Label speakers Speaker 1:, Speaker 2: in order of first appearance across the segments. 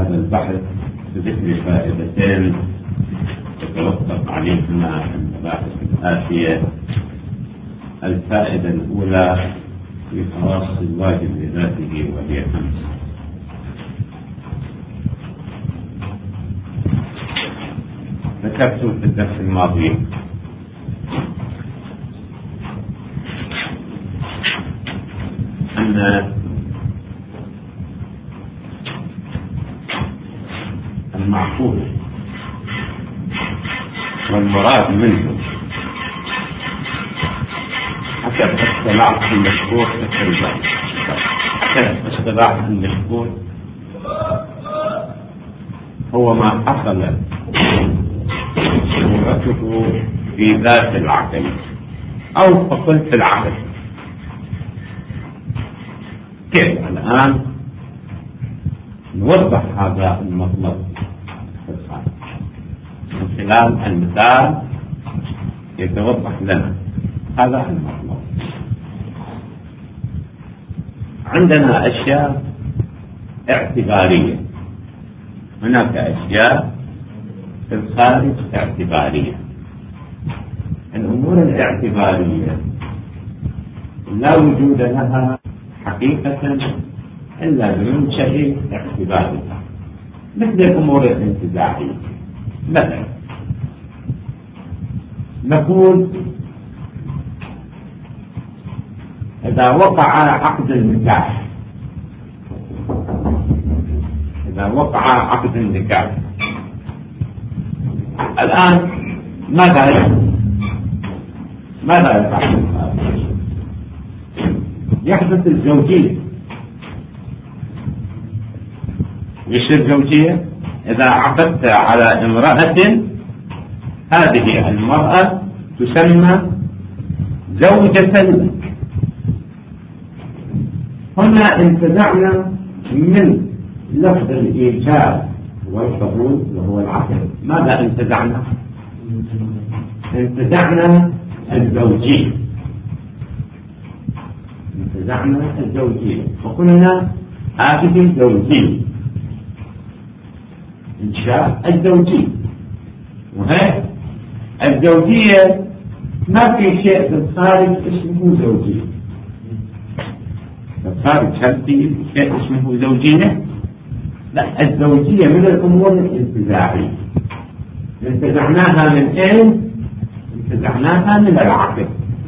Speaker 1: هذا البحث بذكر فائدتين تتوقف عليهما المباحث الآتية. الفائدة الأولى في خواص الواجب لذاته وهي 5. ذكرت في الدرس الماضي أن المعقول والمراد منه حسب اصطلاح المشهور تقريبا، حسب اصطلاح المشهور هو ما حصل صورته في ذات العقل أو فقلت العقل. كيف الآن نوضح هذا المطلب من خلال المثال يتوضح لنا هذا المطلب. عندنا أشياء اعتبارية، هناك أشياء في الخارج اعتبارية. الأمور الاعتبارية لا وجود لها حقيقة إلا بمنشأ اعتباري، مثل الأمور الانتزاعية. مثلا نقول إذا وقع عقد النكاح، إذا وقع عقد النكاح الآن ماذا يحدث؟ ماذا يفعل؟ يحدث الزوجية. ايش الزوجية؟ إذا عقدت على امرأة هذه المرأة تسمى زوجة لك. هنا انتزعنا من لفظ الإيجاب والقبول وهو العقد. ماذا انتزعنا؟ انتزعنا الزوجية. انتزعنا الزوجية وقلنا هذه الزوجية، إنشاء الزوجية. وهي الزوجية ما في شيء في الخارج اسمه زوجية. في الخارج هل في شيء اسمه زوجية؟ لا، الزوجية من الأمور الانتزاعية. انتزعناها من أين؟ انتزعناها من العقل.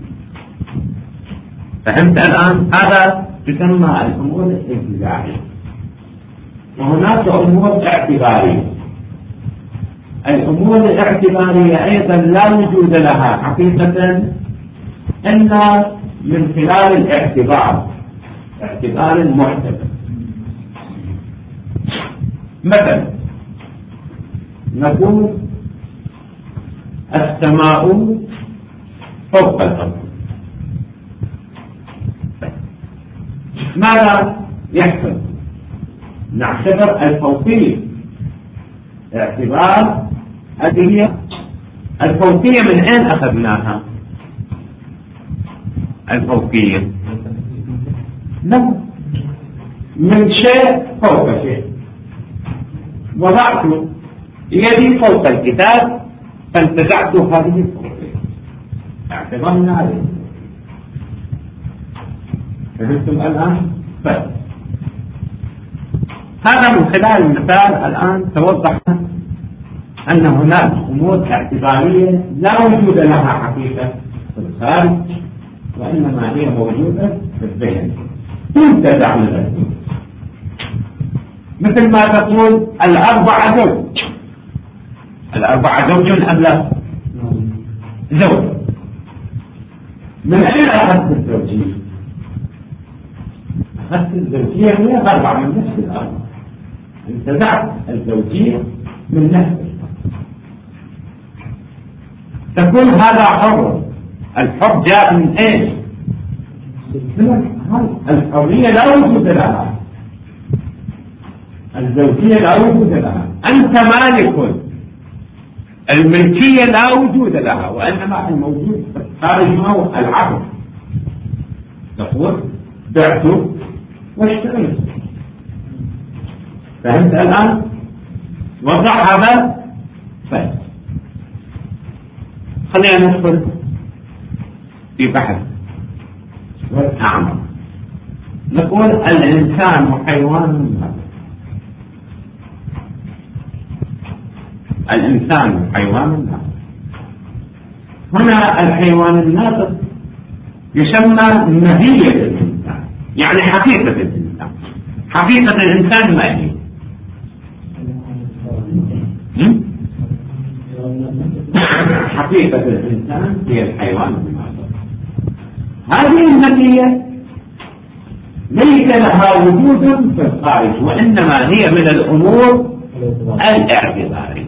Speaker 1: فهمت الآن؟ هذا تسمى الأمور الانتزاعية. وهناك أمور اعتبارية. الأمور الاعتبارية أيضا لا وجود لها حقيقة إلا من خلال الاعتبار، اعتبار المعتبر. مثلا نقول السماء فوق الأرض. ماذا يحصل؟ نعتبر الفوقية، اعتبار هذه الفوقية. من أين أخذناها الفوقية؟ لا، من شيء فوق شيء. وضعت يدي فوق الكتاب فانتزعت هذه الفوقية، اعتبرنا هذه. فهمتم الآن؟ هذا من خلال المثال الآن توضح أن هناك أمور اعتبارية لا وجود لها حقيقة في الخارج، وإنما هي موجودة في الذهن تنتزع من الذهن. مثل ما تقول الأربعة زوج. الأربعة زوج أم لا؟ زوج. من أين أخذت الزوجية؟ أخذت الزوجية هي أربعة من نفس الأربعة. انتزعت الزوجية من نفس الأربعة. تقول هذا حر. الحر جاء من ايش؟ الحرية لا وجود لها، الزوجية لا وجود لها. أنت مالك، الملكية لا وجود لها، وإنما الموجود خارج ما هو العقد. تقول بعت واشتريت. فهمت الآن؟ وضح هذا؟ طيب خلينا ندخل في بحث والأعمق. نقول الإنسان حيوان ناطق. الإنسان حيوان ناطق. هنا الحيوان الناطق يسمى ماهية الإنسان، يعني حقيقة الإنسان. حقيقة الإنسان ما هي؟ حقيقة الإنسان هي الحيوان الناطق. هذه الماهية ليس لها وجود في الخارج، وإنما هي من الأمور الاعتبارية.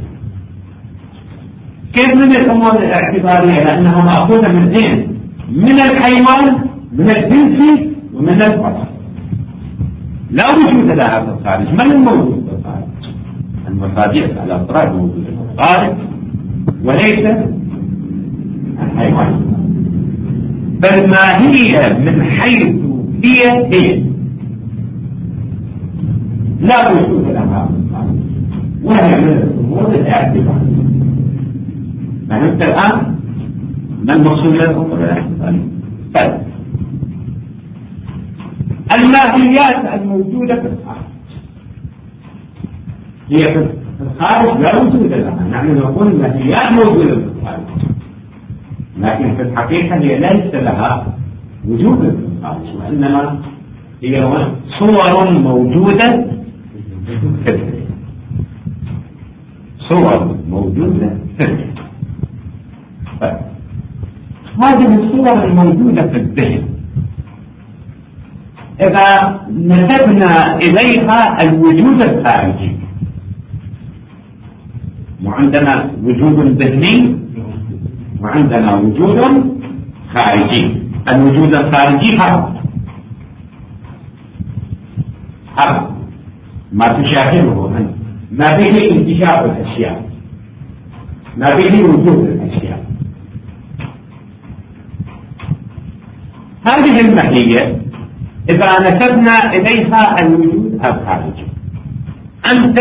Speaker 1: كيف من الأمور الاعتبارية؟ لأنها مأخوذة من اثنين، من الحيوان، من الجنس ومن البشر. لا وجود لها في الخارج. من الموجود في الخارج؟ المصادر الأفراد موجودة في الخارج وليس الحيوان. بل ما هي من حيث هي لا وجود لها في الخارج، وهي من الأمور الاعتبارية. فهمت الآن؟ ما المقصود بالأمور الاعتبارية؟ طيب الماهيات الموجودة في الخارج هي في الخارج لا وجود لها. نحن نقول ماهيات موجودة في الخارج، لكن في الحقيقة هي ليس لها وجود في الخارج، وإنما هي صور موجودة في الذهن. صور موجودة في الذهن. طيب هذه الصور الموجودة في الذهن إذا نسبنا إليها الوجود الخارجي، وعندنا وجود ذهني وعندنا وجود خارجي. الوجود الخارجي هذا ما تشاهده أنت، ما به انتشار الأشياء، ما به وجود الأشياء. هذه الماهية إذا نسبنا إليها الوجود الخارجي، أنت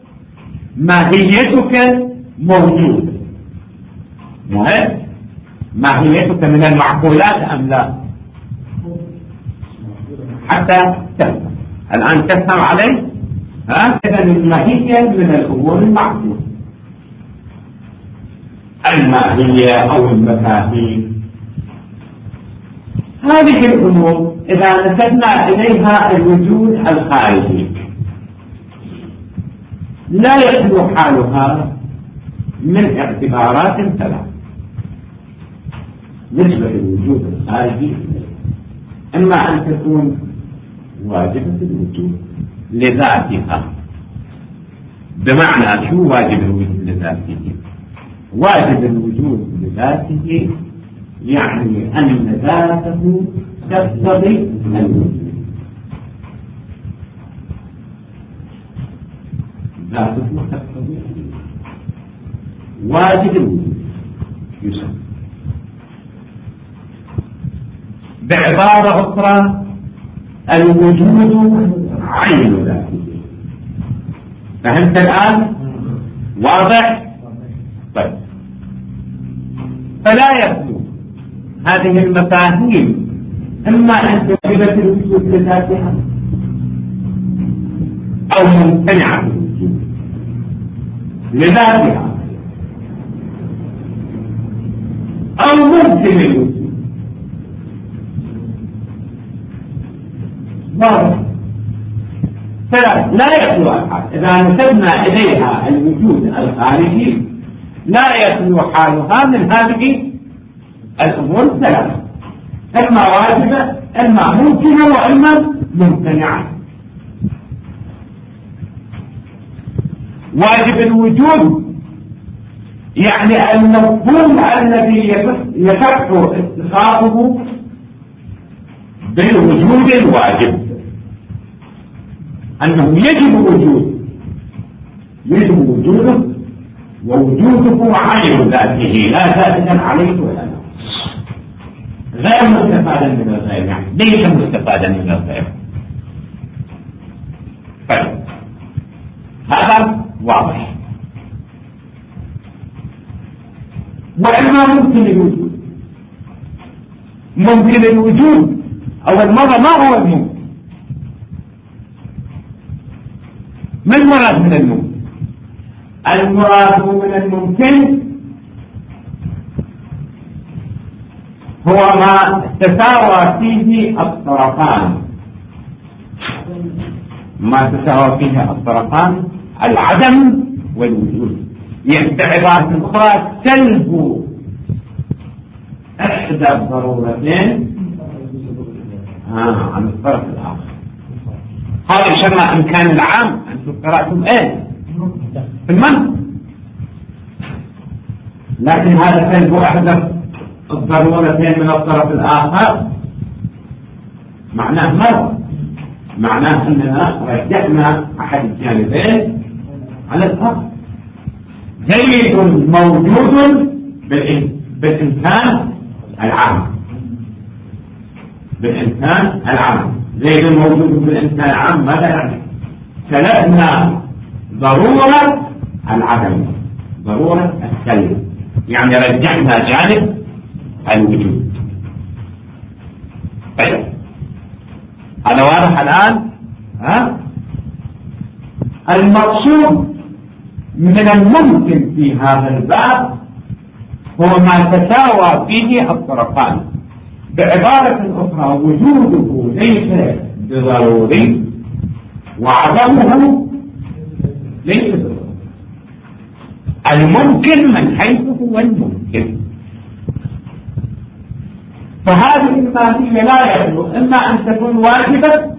Speaker 1: ماهيتك موجودة، مهم ماهيتك من المعقولات أم لا؟ حتى تفهم. الآن تفهم علي؟ إذا الماهية من الأمور المعقولة. الماهية أو المفاهيم، هذه الأمور إذا نسبنا إليها الوجود الخارجي لا يخلو حالها من اعتبارات ثلاث نسبة الوجود الخارجي. إما أن تكون واجبة الوجود لذاتها. بمعنى شو واجب الوجود لذاته؟ واجب الوجود لذاته يعني أن ذاته تقتضي الوجود. ذاته تقتضي الوجود. واجب الوجود يسمى. بعبارة أخرى الوجود عين ذاته. فهمت الآن؟ واضح؟ طيب فلا يخلو هذه المفاهيم إما أن تثبت الوجود لذاتها أو ممتنعة الوجود لذاتها أو ممكن الوجود. واضح؟ لا يخلو الحال إذا نسبنا إليها الوجود الخارجي لا يخلو حالها من هذه الأمور الثلاثة، إما واجبة إما ممكنة وإما ممتنعة. واجب الوجود يعني المفهوم الذي يصح اتخاذه بالوجود الواجب، أنه يجب وجوده ووجوده عين ذاته لا زائدا عليه ولا ناقص، غير مستفادا من الغير، يعني ليس مستفادا من الغير. طيب واضح. وإما ممكن الوجود. ممكن الوجود أول مرة ما هو الممكن. ما المراد من الممكن؟ المراد من الممكن هو ما تساوى فيه الطرفان. ما تساوى فيه الطرفان العدم والوجود. يعني بعبارة أخرى سلب إحدى الضرورتين عن الطرف الآخر. هذا يسمى إمكان العام. أنتم قرأتم إيه في المنطق، لكن هذا سلب إحدى الضرورتين من الطرف الآخر معناه مرة، معناه أننا رجحنا أحد الجانبين على الآخر. زيد موجود بالإمكان العام. بالإمكان العام زيد موجود بالإمكان العام. ماذا يعني؟ سلبنا ضرورة العدم، ضرورة السلب، يعني رجحنا جانب الوجود. طيب هذا واضح الآن؟ المقصود من الممكن في هذا الباب هو ما تساوى فيه الطرفان. بعبارة أخرى وجوده ليس بضروري وعدمه ليس بضروري. الممكن من حيث هو الممكن. فهذه الماهية لا يخلو إما أن تكون واجبة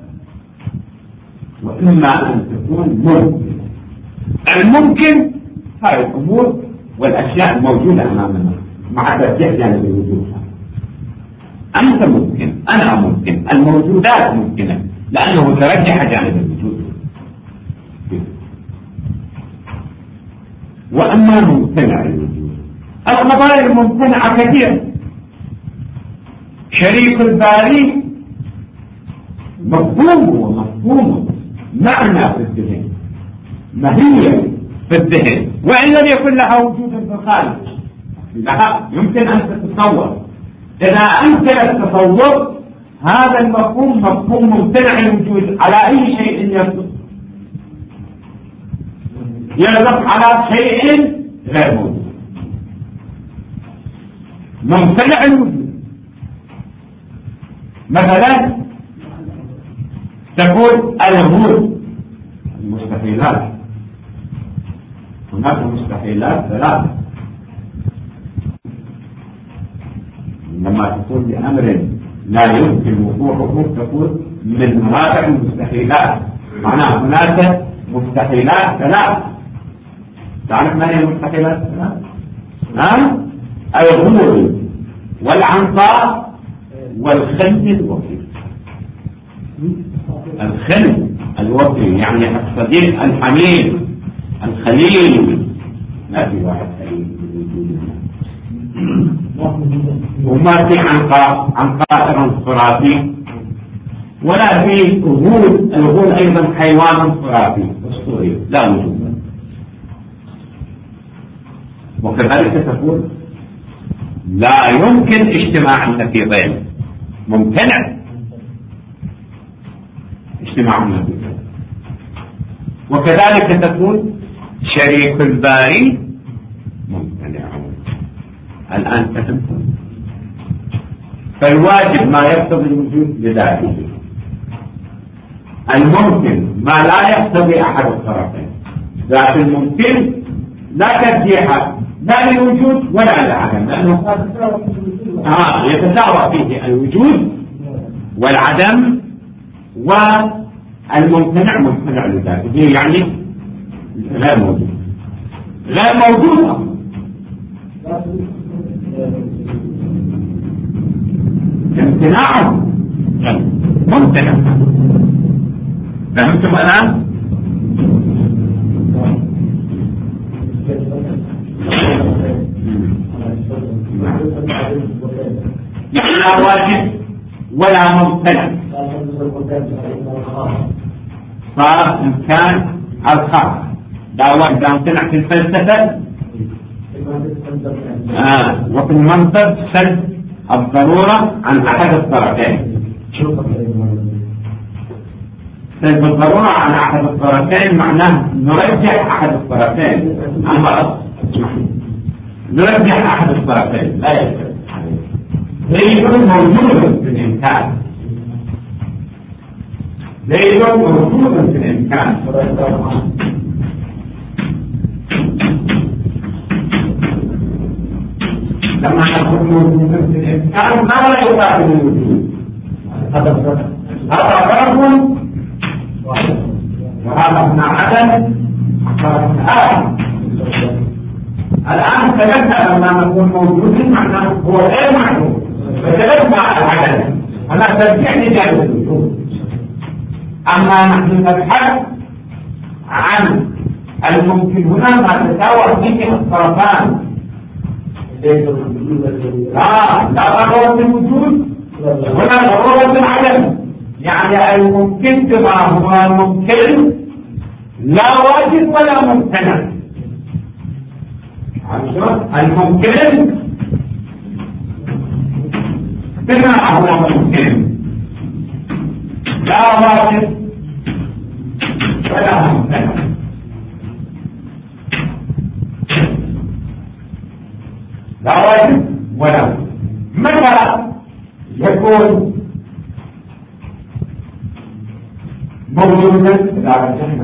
Speaker 1: وإما أن تكون ممكن. الممكن هذه الأمور والأشياء الموجودة أمامنا مع ترجيح جانب الوجود. أنت ممكن، أنا ممكن، الموجودات ممكنة لأنه ترجح جانب الوجود. وأما ممتنع الوجود، القضايا الممتنعة كثيرة. شريك الباري مفهوم ومفهوم معنى في الذهن، ماهية في الذهن، وإن لم يكن لها وجود في الخارج لها يمكن أن تتصور. إذا أمكن التصور هذا المفهوم مفهوم ممتنع الوجود على أي شيء يطلق على شيء غير موجود. ممتنع الوجود مثلا تقول الوجود المستحيلات. هناك مستحيلات ثلاث. لما تقول لأمر لا يمكن وقوعه تقول من مراتب المستحيلات، معناه هناك مستحيلات ثلاث. تعرف ما هي المستحيلات الثلاث؟ الغمر والعنقاء والخل الوفي. الخل الوفي يعني الصديق الحميد الخليل. ما في واحد خليل وما في عنقاء خرافي ولا في غول. الغول أيضا حيوان خرافي أسطوري لا وجود. وكذلك تقول لا يمكن اجتماع النقيضين. ممتنع اجتماع النقيضين. وكذلك تقول شريك الباري ممتنع. الآن فهمتم؟ فالواجب ما يقتضي الوجود لذاته، الممكن ما لا يقتضي أحد الطرفين. ذات الممكن لا ترجيح لا للوجود ولا للعدم، لأنه يتساوى فيه الوجود والعدم، والممتنع ممتنع لذاته يعني غير موجود. غير موجود امتناعه ممتنع. فهمتم الآن؟ يعني لا واجب ولا ممتنع، صار إمكان الخاص دعوة دامتنا في الفلسفة وفي المنطق سلب الضرورة عن أحد الطرفين. سلب الضرورة عن أحد الطرفين معناه نرجح أحد الطرفين عن غلط، نرجح أحد الطرفين لا يجب. زيد موجود في الإمكان، زيد موجود في الإمكان. لما نقول موجود في الإمكان ماذا يقابل الوجود؟ هذا فرق وهذا ابن عدد الآن تذكر لما نقول موجود معناه هو غير معلوم، فتذكر العدد هذا ترجيح لجانب الوجود. أما نحن نبحث عن الممكن هنا ما تساوى فيه الطرفان، لا ضرورة الوجود ولا ضرورة العدم، يعني الممكن كما هو ممكن لا واجب ولا ممتنع. الممكن كما هو ممكن لا واجب ولا ممتنع. لا واجب ولا متى يكون موجودا إذا رجحنا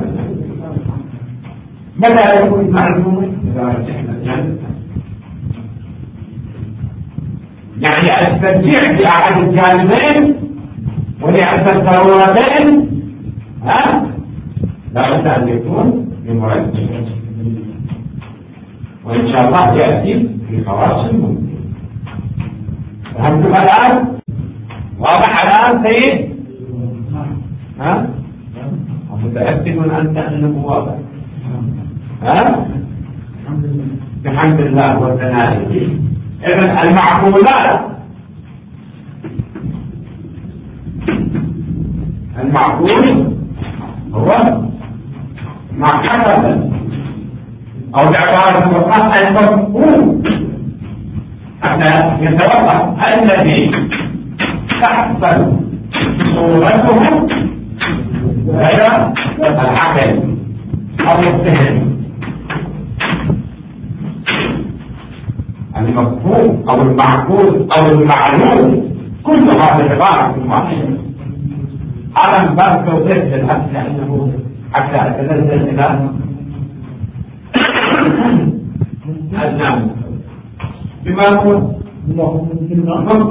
Speaker 1: متى يكون معلوما إذا رجحنا يعني الترجيح في أحد الجانبين ولأحد الضرورتين لا بد أن يكون بمرجح، وإن شاء الله يأتي في خواص الممكن. فهمتم الآن؟ واضح الآن سيد؟ متأكد أنت أنه واضح؟ بحمد الله وثنائه. إذن المعقولات، المعقول هو ما حدث أو بعبارة أخرى المفهوم حتى يتوقف الذي تحصل صورته غير العقل أو الذهن. المفهوم أو المعقول أو المعلوم كل هذه عبارة واحدة. على باب توضيح للعكس لأنه حتى أتنزل إلى النام بما هو ممكن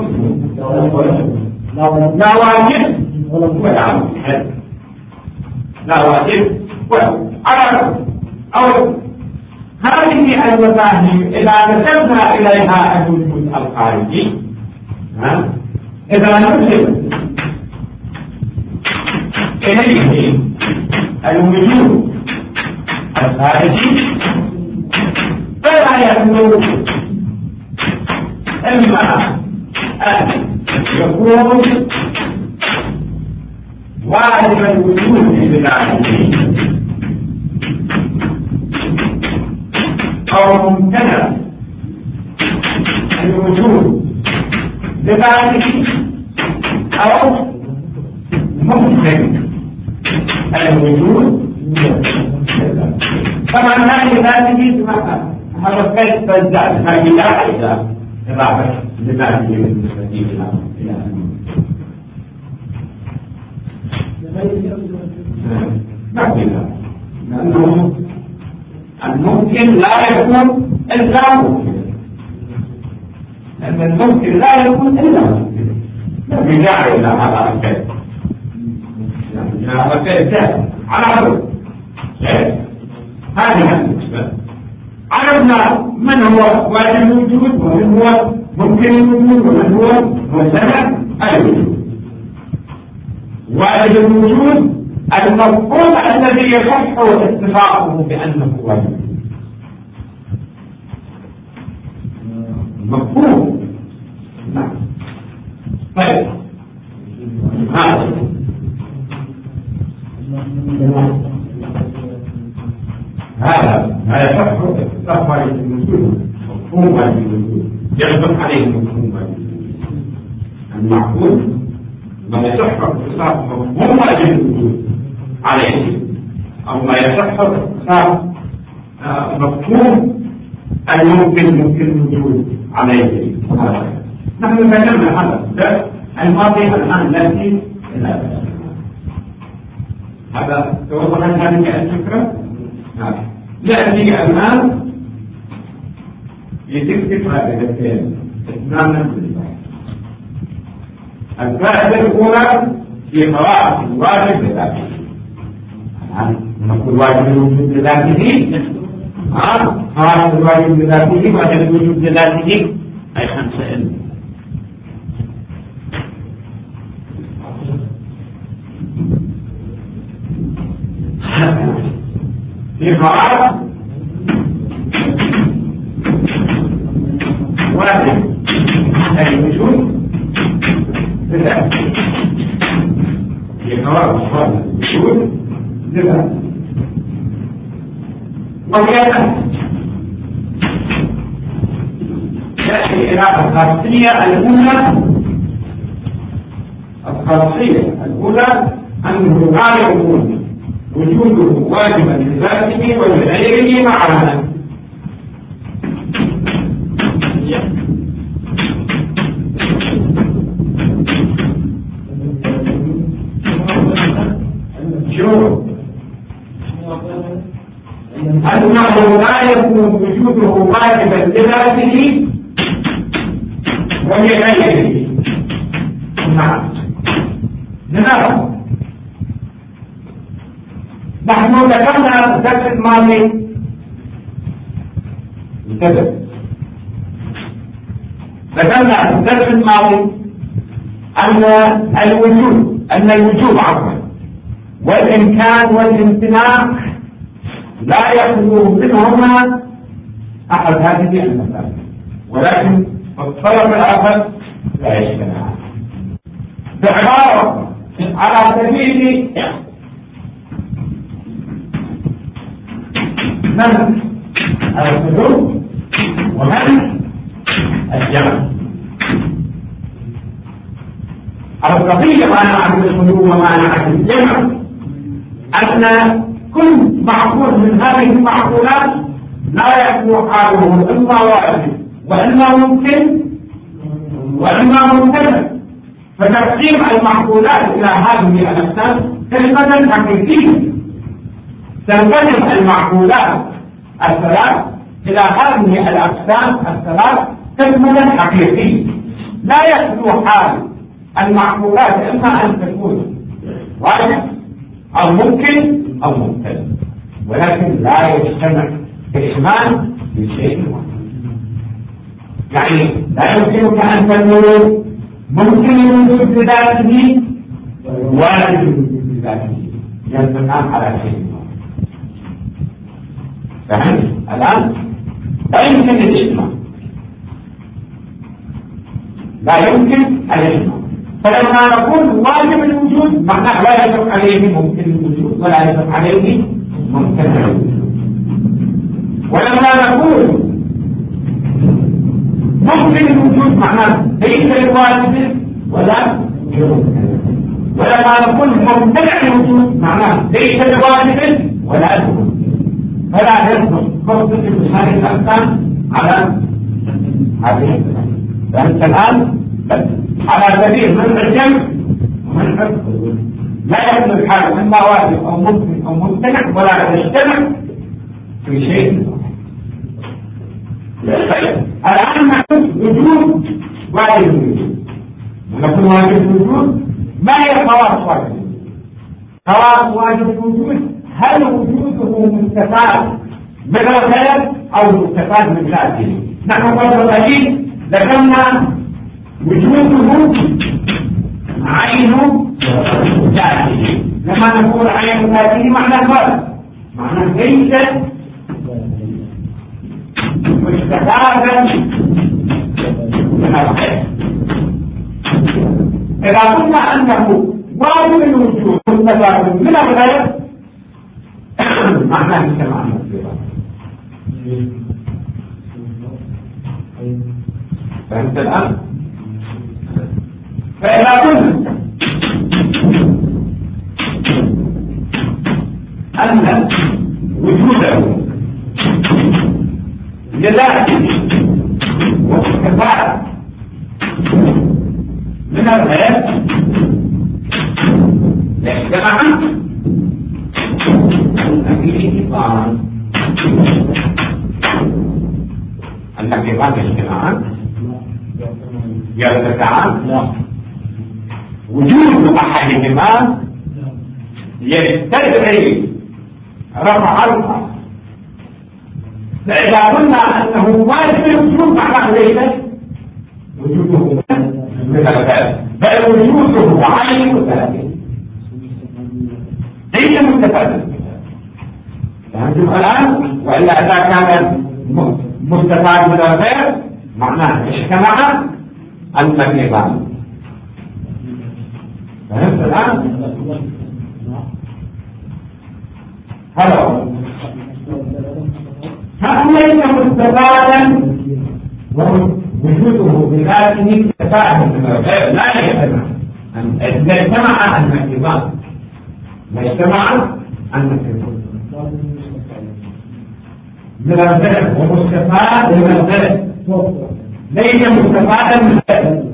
Speaker 1: لا واجب ولا مستحب، لا واجب ولا عرف. أو هذه المفاهيم إذا نسبنا إليها الوجود الخارجي، إذا نسب إليه الوجود الخارجي فلا يكون إما أن يكون واجب الوجود بذاته أو ممتنع الوجود بذاته أو ممكن الوجود طبعا هذه ذاته هذا كيف تزداد هذه لا إضافة لذاته بالنسبة إلى ما في ذلك، لأنه الممكن لا يكون إلا ممكن، لأن الممكن لا يكون إلا ممكن، لا بداعي إلى هذا الكيف، هذا الكيف على طول. هذه النسبة عرفنا من هو واجب الوجود ومن هو ممكن الوجود ومن هو ممتنع الوجود. واجب الوجود المفهوم الذي يصح اتفاقه بأنه واجب، مفهوم. نعم. طيب هذا لا يصح اتصاف واجب الوجود مفهوم واجب الوجود يغلق عليه مفهوم واجب الوجود المعقول ما يصح اتصاف مفهوم واجب الوجود عليه أو ما يصح اتصاف مفهوم الممكن الوجود عليه. نحن ذكرنا هذا الماضي الآن نأتي إلى هذا توضح هذه الفكرة. يأتي الآن لتلك فائدتين إتماما للواجب. الفائدة الأولى في قواعد الواجب بذاته. نقول واجب الوجود بذاته قواعد الواجب بذاته واجب الوجود بذاته أي 5 علم. في قواعد واجب الوجود بذاته في قواعد واجب الوجود بذاته وهي تأتي إلى الخاصية الأولى أنه لا يكون وجوده واجبا لذاته ولغيره معنا. أنه لا يكون وجوده واجبا لذاته ولغيره. نعم. لماذا؟ نحن ذكرنا في الدرس الماضي أن الوجود والإمكان والامتناع لا يخلو منهما أحد هذه المسائل، ولكن الطرف الآخر لا يجتمع. بعبارة على سبيل من الحدود ومن الجمع. القضية معنى الحدود ومعنى الجمع أن كل معقول من هذه المعقولات لا يكون حاله إما واجب وإما ممكن وإما ممتنع. فتقسيم المعقولات إلى هذه الأقسام كلمة حقيقية. تنقسم المعقولات الثلاث إلى هذه الأقسام الثلاث كلمة حقيقية. لا يخلو حال المعقولات إما أن تكون واجب أو ممكن أو ممتنع، ولكن لا يجتمع إشمال بشيء واحد. يعني لا يمكنك أن تقول ممكن الوجود بذاته واجب الوجود بذاته، ينطبقان على شيء واحد. فهمت الآن؟ لا يمكن الإجماع، لا يمكن الإجماع. فلما نقول واجب الوجود معناه لا يجب عليه ممكن الوجود ولا يجب عليه ممتنع الوجود. ولما نقول ممكن الوجود معناه ليس الواجب ولا يمكن. ولما نقول ممتنع الوجود معناه ليس الواجب ولا يمكن. فلا يصدق قصة هذه الأقسام على هذه. فأنت الآن على سبيل من الجمع ومن الحفظ لا يكون الحال إما واجب أو ممكن أو ممتنع ولا يجتمع في شيء واحد. الآن نقول وجود واجب الوجود. ونقول واجب الوجود ما هي خواص واجب الوجود؟ خواص واجب الوجود هل وجوده مستفاد من الغير أو مستفاد من ذاته؟ نحن قبل قليل ذكرنا وجوده عين ذاته. لما نقول عين ذاته معنى ماذا؟ معنى ليس مستفادا من الغير. إذا قلنا أنه واجب الوجود مستفاد من الغير معناه مثل معنى الصفات. فهمت الآن؟ فإذا قلنا أن وجوده لذاته واستفادة من الغير يجتمع النقيضان يجتمعان يرتفعان وجود أحدهما يستدعي رفع الآخر فإذا قلنا أنه ما يصير وجود معناه ليس وجوده من الغير بل وجوده عين ذاته ليس مستفادا. فهمتم الآن؟ وإلا إذا كان مستفاد من الغير معناه اجتمع النقيضان. فهمت الآن؟ هذا ليس مستفادا ووجوده بذاته استفاد من الغير لا يجتمع. إذا اجتمع النقيضان ما اجتمع النقيضان من الغير ومستفاد من الغير ليس مستفادا من الغير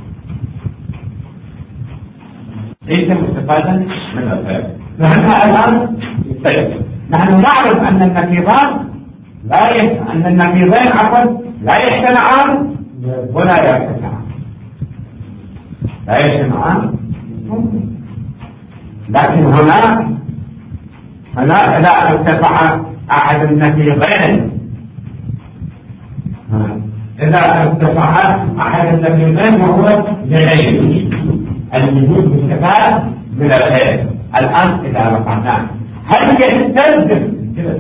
Speaker 1: ليس مستفادا من الغير. فهمنا الآن؟ طيب نحن نعرف أن النقيضان أن النقيضين عفوا لا يجتمعان ولا يرتفعان. لا يجتمعان لكن هنا إذا ارتفع أحد النقيضين إذا ارتفع أحد النقيضين وهو لغيره الوجود مستفاد من الغير. الآن إذا رفعناه هل يستلزم كذا؟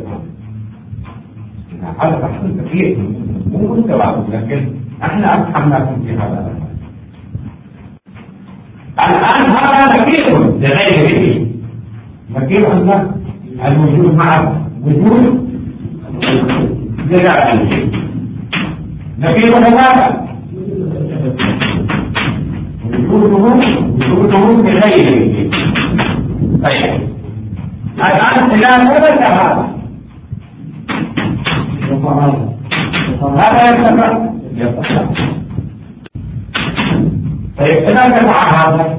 Speaker 1: هذا بحث كثير مو مستوى لكن احنا أفهمناكم في هذا. الآن هذا نقيض لغيره نقيض أن الوجود مع وجود لغيره نقيض ماذا؟ وجوده لغيره. طيب الآن إذا ثبت هذا يرتفع. طيب إذا ارتفع هذا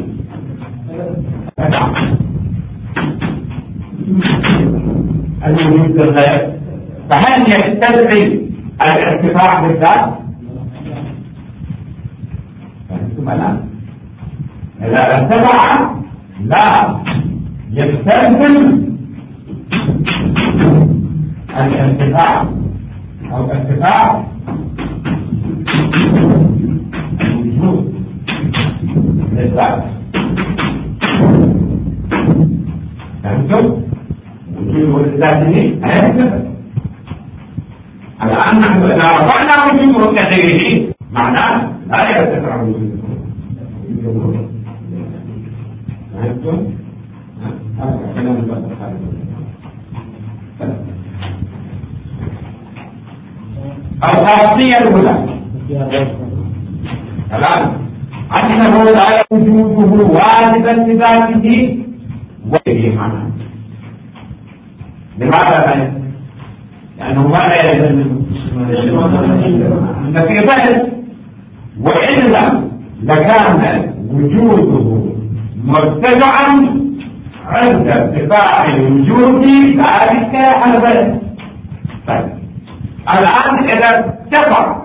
Speaker 1: الوجود للغير فهل يستدعي الارتفاع بالذات؟ فهمتم الآن؟ إذا ارتفع لا يستلزم الارتفاع أو ارتفاع الوجود للذات. فهمتم؟ وجوده للذات الآن نحن إذا رفعنا وجوده كغيره معناه لا يرتفع وجوده. فهمتم؟ هذا كلام الله الخاصية الأولى الآن أنه لا وجوده واجبا لذاته وغيره معناه. لماذا؟ لأنه ما يلزم النقيضين وإلا لكان وجوده مرتفعا عند ارتفاع الوجود ذلك الغير. طيب الآن إذا ارتفع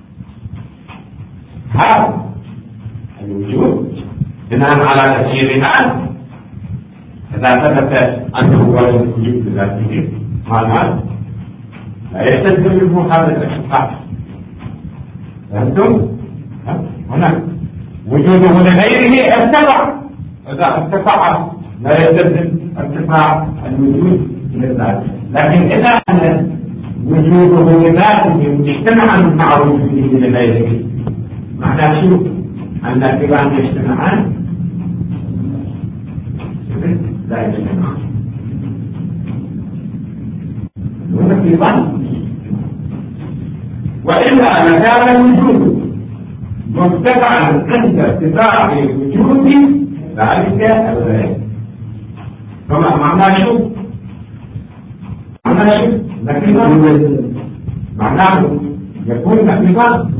Speaker 1: هذا الوجود بناء على تفسيرنا إذا ثبت أنه هو الوجود بذاته معناه لا يستلزم منه هذا الارتفاع. فهمتم؟ هنا وجوده لغيره ارتفع. إذا ارتفع لا يستلزم ارتفاع الوجود للذات. لكن إذا وجوده لذاته مجتمعا مع وجوده لغيره معناه شو؟ أن الكلام يجتمعان لا يجتمعان هنا في ظن. وإلا لكان الوجود مرتفعا عند ارتفاع وجود ذلك الغير. فما معناه شو؟ معناه شو؟ نقيضا معناه يكون نقيضا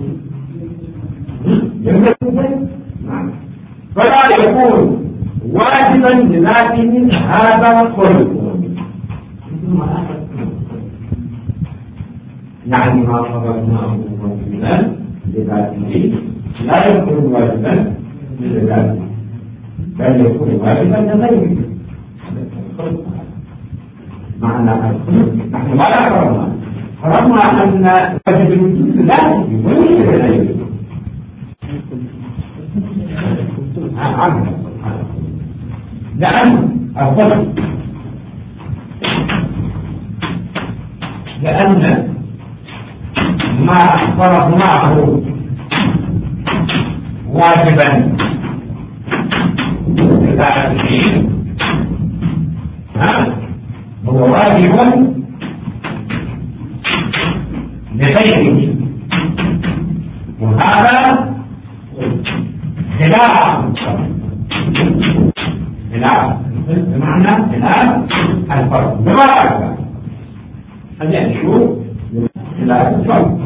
Speaker 1: فلا يكون واجبا لذاته هذا الخلق، يعني ما فرضناه واجبا لذاته لا يكون واجبا لذاته بل يكون واجبا لغيره. معنى الخلق نحن ما فرضنا ان واجب الوجود لذاته وليس لغيره. لأن الخلق لأن ما فرضناه واجبا لذاته هو واجب لغيره، وهذا خلاف بمعنى خلاف الفرق. بمعنى هذا شو خلاف الفرق؟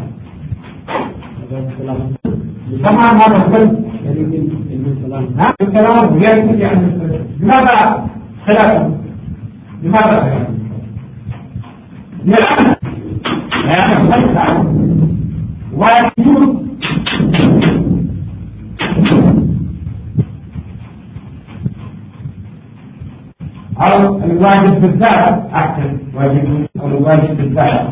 Speaker 1: طبعا هذا الفرق الكلام يأتي عن الفرق. لماذا خلاف؟ لماذا خلاف؟ لأن الفرق واجب أو الواجب بالذات أحسن، واجب أو الواجب بالذات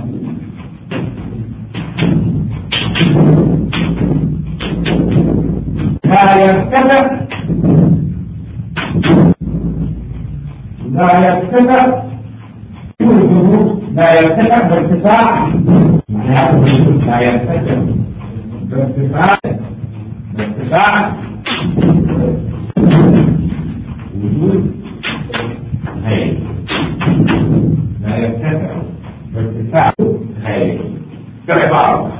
Speaker 1: لا يرتفع بارتفاع لا يرتفع بارتفاع وجود غير، لا يرتفع بارتفاع غير. بعبارة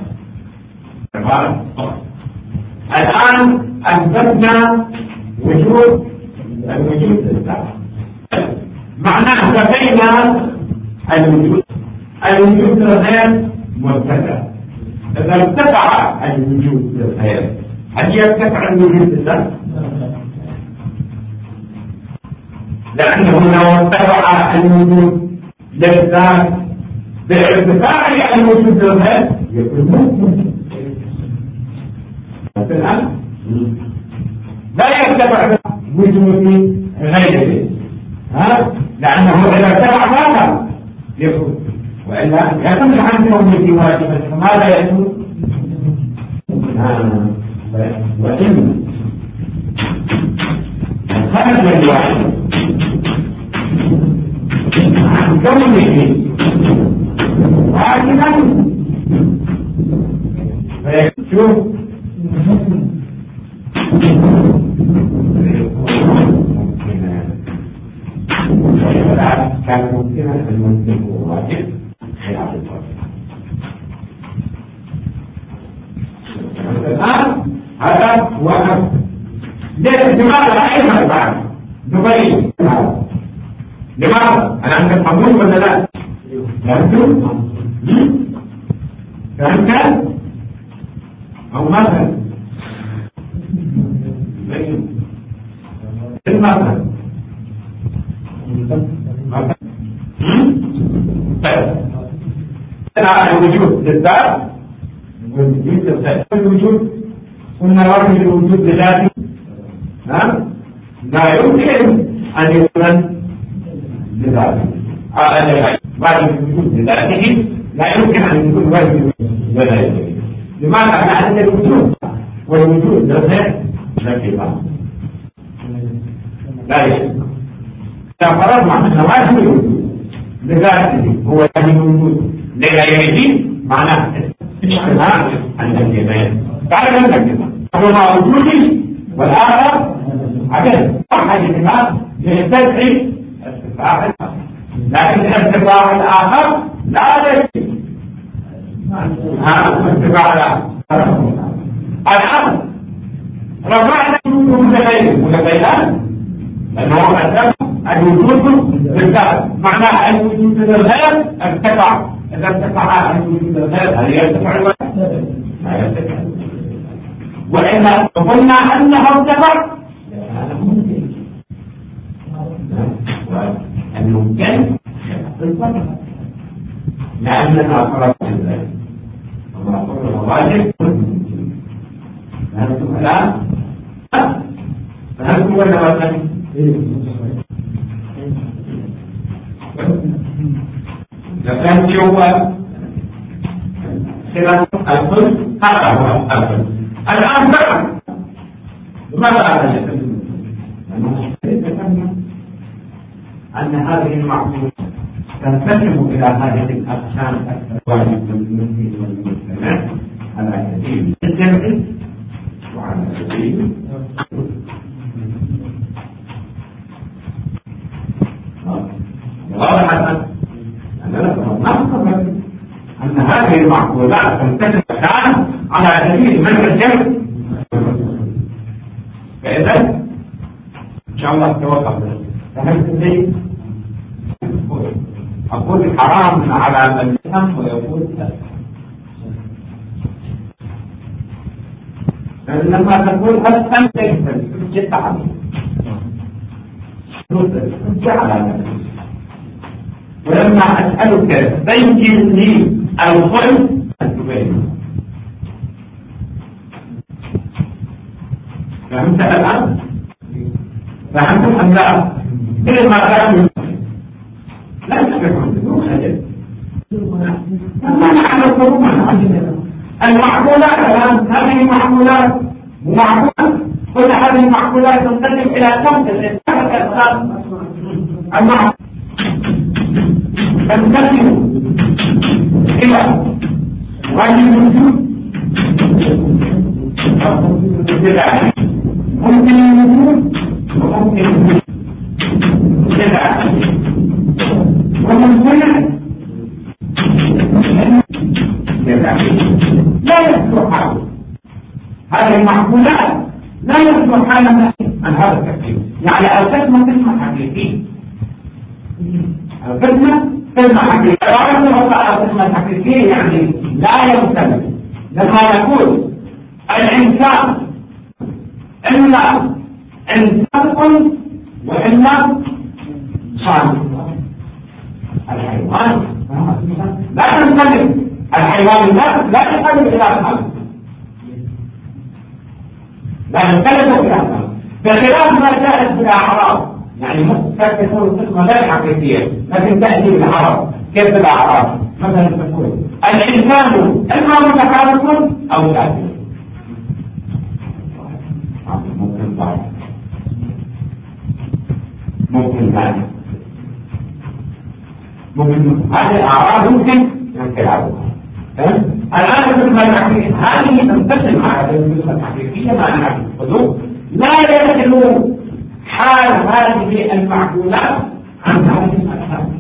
Speaker 1: الآن أثبتنا وجود الوجود الذات، معناه نفينا الوجود الغير مرتفع. إذا ارتفع الوجود الغير هل يرتفع الوجود الذات؟ لأنه لو ارتفع الوجود للذات بارتفاع الوجود الغير يكون ممكن. الآن لا يرتفع وجود غيره لأنه إذا ارتفع ماذا يكون؟ وإلا يكون عن كونه واجبا فماذا يكون؟ وإن خرج الواجب عن كونه واجبا فيكون كان ممكنا أن يكون واجب خلاف الفرق. الآن هذا هو لماذا أيضا بعد دبي؟ لماذا؟ أنا عندك قبول ولا لا؟ فهمت؟ أو ماذا؟ المثل الوجود للذات والوجود للغير. الوجود قلنا واجب الوجود لذاته لا يمكن أن يكون لذاته. واجب الوجود لذاته لا يمكن أن يكون واجب لغيره. لماذا؟ لأن الوجود والوجود للغير نقيضان لا يمكن. إذا فرضنا أن واجب الوجود لذاته هو واجب الوجود لغيره معناه اجتماع النقيضين. تعالى نركز هما وجودي والآخر عدم واحد اجتماع يستدعي ارتفاع، لكن ارتفاع الآخر لا يستدعي ارتفاع الآخر. الآن ليلان لأنه أساس الوجود بالذات معناها أن وجود الغير ارتفع. إذا ارتفع أن وجود الغير هل يرتفع الوجود؟ لا يرتفع. وإذا قلنا أنه ارتفع هذا ممكن. الممكن لأننا فرضنا ذلك وما فرض واجب فهمتم الآن؟ فهمتم ولا ولا؟ فهمت هو خلاف الكل هذا هو الأصل. الآن بقى ماذا أعلم؟ أن هذه المعقولة تنقسم إلى هذه الأقسام الواجب والممكن والمستمع على سبيل الجمع وعلى سبيل واضح أن هذه المعقولات تنقسم الآن على سبيل منع الجمع. فإذا إن شاء الله توقف. فهمت لي؟ أقول حرام على من يفهم ويقول لما تقول أفهم تفهم جد على ولما أسألك بين لي الخلق تبين. فهمت الآن؟ فهمتم أم لا؟ كل ما كان لا يستطيعون بدون خجل. ما نحن المعقولات الآن هذه المعقولات ومعقولات كل هذه المعقولات تنقسم إلى خمسة أقسام. المعقولات تنقسم إلى واجب الوجود ممكن الوجود وممكن الوجود وممكن لا يصلح هذه المعقولات لا يصلح حالنا عن هذا التفكير. يعني القسمة قسمة حقيقية. القسمة قسمة حقيقية. القسمة حقيقية يعني لا يمتلك. لما نقول الإنسان إما إنسان وإما صادق. الحيوان لا تنقلب. الحيوان لا ينقلب إلى الخلق. لا ينقلب إلى الخلق بخلاف ما جاءت بالأعراض. يعني ممكن تكون القسمة غير حقيقية لكن تأتي بالأعراض. كيف الأعراض؟ مثلا تقول الإنسان إما متحرك أو ساكن. ممكن ضعيف ممكن ثاني ممكن هذه الأعراض ممكن ينقلبها. الآن القسمة الحقيقية هذه تنقسم على القسمة الحقيقية مع نحن الحدود. لا يخلو حال هذه المعقولات عن هذه الأقسام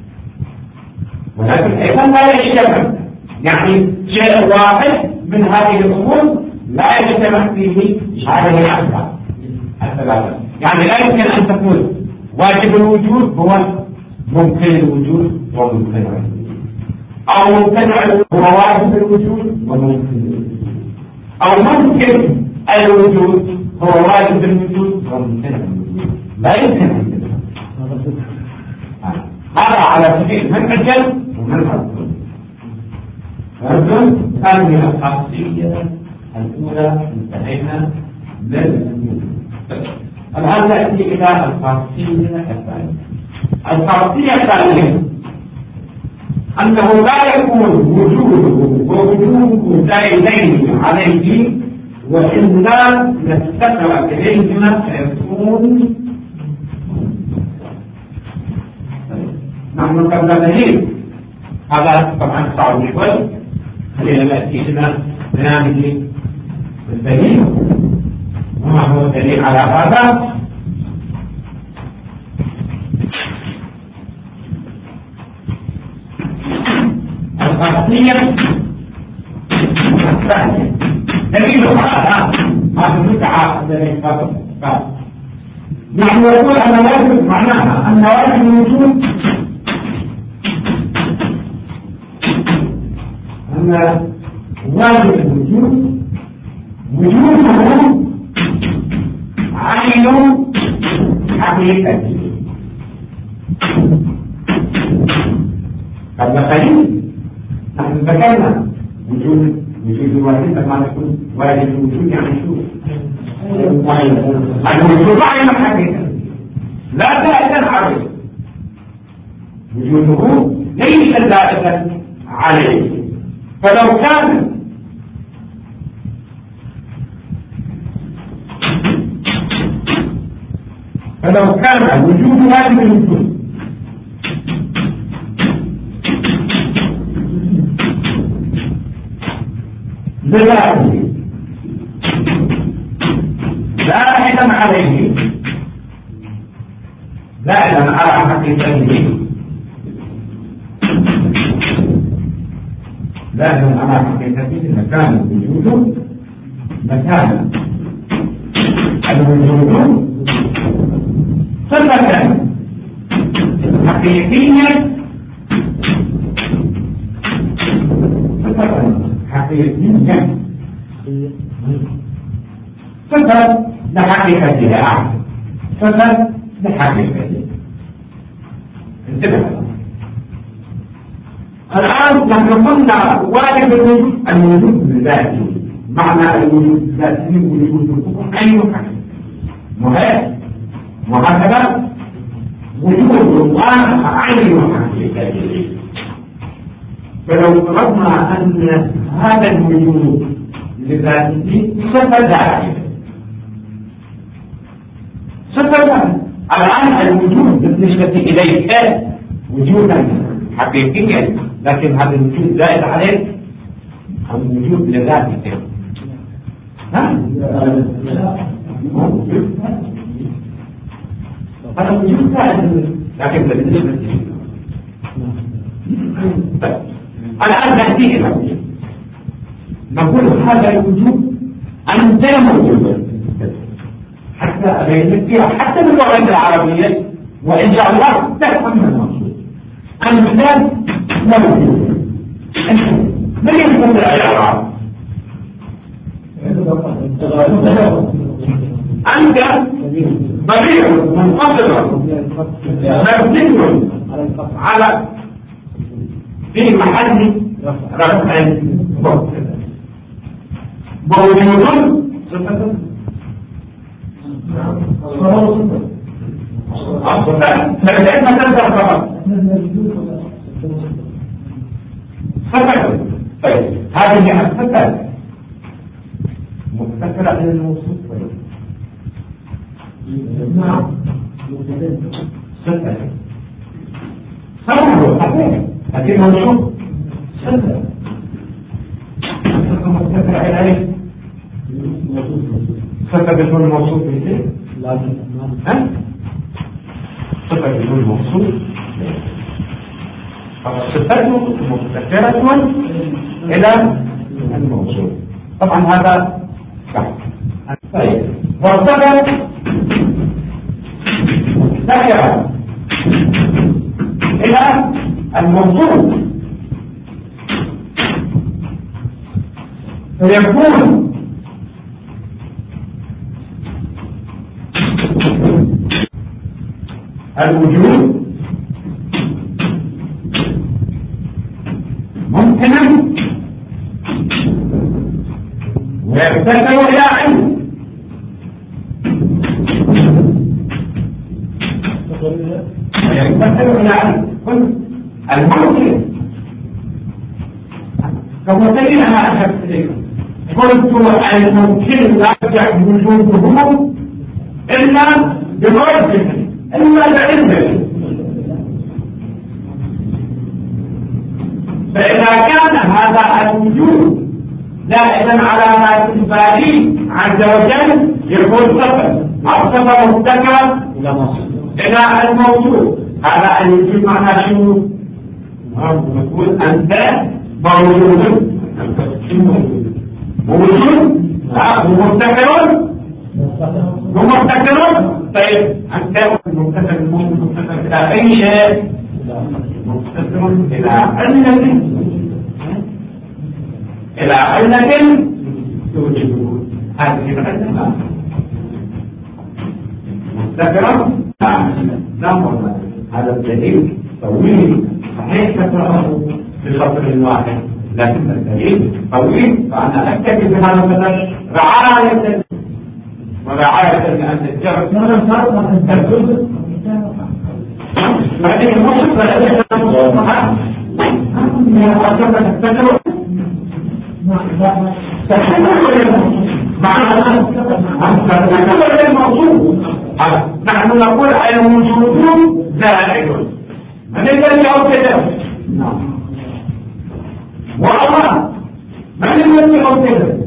Speaker 1: ولكن أيضا لا يجتمع. يعني شيء واحد من هذه الأمور لا يجتمع فيه هذه الأقسام الثلاثة. يعني لا يمكن أن تقول واجب الوجود هو ممكن الوجود وممكن الوجود أو ممكن هو واجب الوجود وممكن الوجود أو ممكن الوجود هو واجب الوجود وممكن الوجود. لا يمكن هذا على سبيل من الجل ومن الحصول. هذه الخاصية الأولى انتهينا من الآن نأتي إلى الخاصية الثانية. الخاصية الثانية أنه لا يكون وجوده ووجود دليلين عليه وإلا يستقر إليهما فيكون. نحن قبل دليل هذا طبعا صعب شوي. خلينا نأتي إلى برنامج الدليل. وما هو الدليل على هذا؟ الخاصية الثانية دليل هذا ما تدعى دليل فقط يعني يقول أن واجب معناها أن واجب الوجود أن واجب الوجود وجوده عين حقيقته. قد قليل نحن ذكرنا وجود الواجب لما نقول واجب الوجود يعني شو؟ الوجود عين حقيقته لا زائدا عليه، وجوده ليس زائدا عليه. فلو كان وجود واجب الوجود بذاته زائدا عليه زائدا على حقيقته زائدا على حقيقته مكان الوجود مكان الوجود صفة حقيقية صفة لحقيقتها صفة لحقيقتها. انتبه الآن نحن قلنا واجب الوجود الذاتي، معنى الوجود الذاتي وجود أي حقيقة مهاب، وهكذا وجود الله عين حقيقته. فلو فرضنا أن هذا الوجود لذاته صفة ذاتية الآن الوجود بالنسبة إليك وجودا حقيقيا، لكن هذا الوجود زائد عليك أو الوجود لذاتك؟ هذا الوجود زائد لكن بالنسبة إليك. الآن نأتي إلى نقول هذا الوجود أنت موجود حتى أبين فيها حتى باللغة العربية، وإن شاء الله تفهم المقصود. أنت موجود من يكون الإعراب؟ أنت ضريع منفصل مبني على في محل رفع مبتدأ موجود صفة فلما تبدأ فقط صفة. طيب هذه الصفة مفتكرة على الموصوف. نعم صفة صفة صحيح، لكن موصوف صفة مفتكرة عليه صفة بدون موصوف بشيء لازم صفة بدون موصوف فالصفة مفتكرة إلى الموصوف. طبعا هذا صح. طيب والصفة مفتكرة إلى الموصوف فيكون الوجود ممكنا ويفتكر إلى علم ويفتكر إلى علم الممكن. كما تجد أنا أشهد إليكم قلت الممكن لا يرجع وجوده إلا بمرجع إلا بعلمه. فإذا كان هذا الوجود زائدا على ما الباري عز وجل يكون صفة أو صفة مفتكرة إلى الموجود. هذا الوجود معناه شنو؟ نقول أنت موجود ووجود مفتكر طيب أنت مقتصر مقتصر إلى أي شيء؟ مقتصر إلى علة، إلى علة توجد هذه العلة مقتصرة لا والله. هذا الدليل طويل صحيح تقرأه في سطر واحد، لكن الدليل طويل، فأنا أكتفي بهذا القدر رعاية ورعاية لأن الجرح تجوز. بعدين المصر نحن نقول الموجود زائد، من الذي أوجده؟ والله من الذي أوجده؟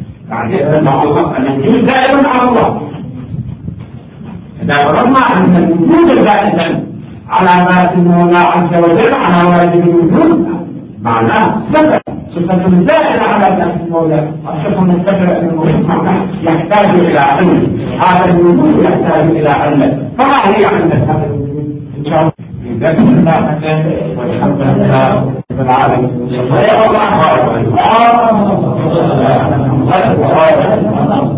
Speaker 1: الوجود زائد على الله. إذا فرضنا أن الوجود زائدا على ما المولى عز وجل على واجب الوجود، معناه صفة زائدة على ذات المولى، الصفة المستقرة المولى يحتاج إلى علم، هذا الوجود يحتاج إلى علم. فما هي علم هذا الوجود؟ إن شاء الله في ذكر الله والحمد لله رب العالمين.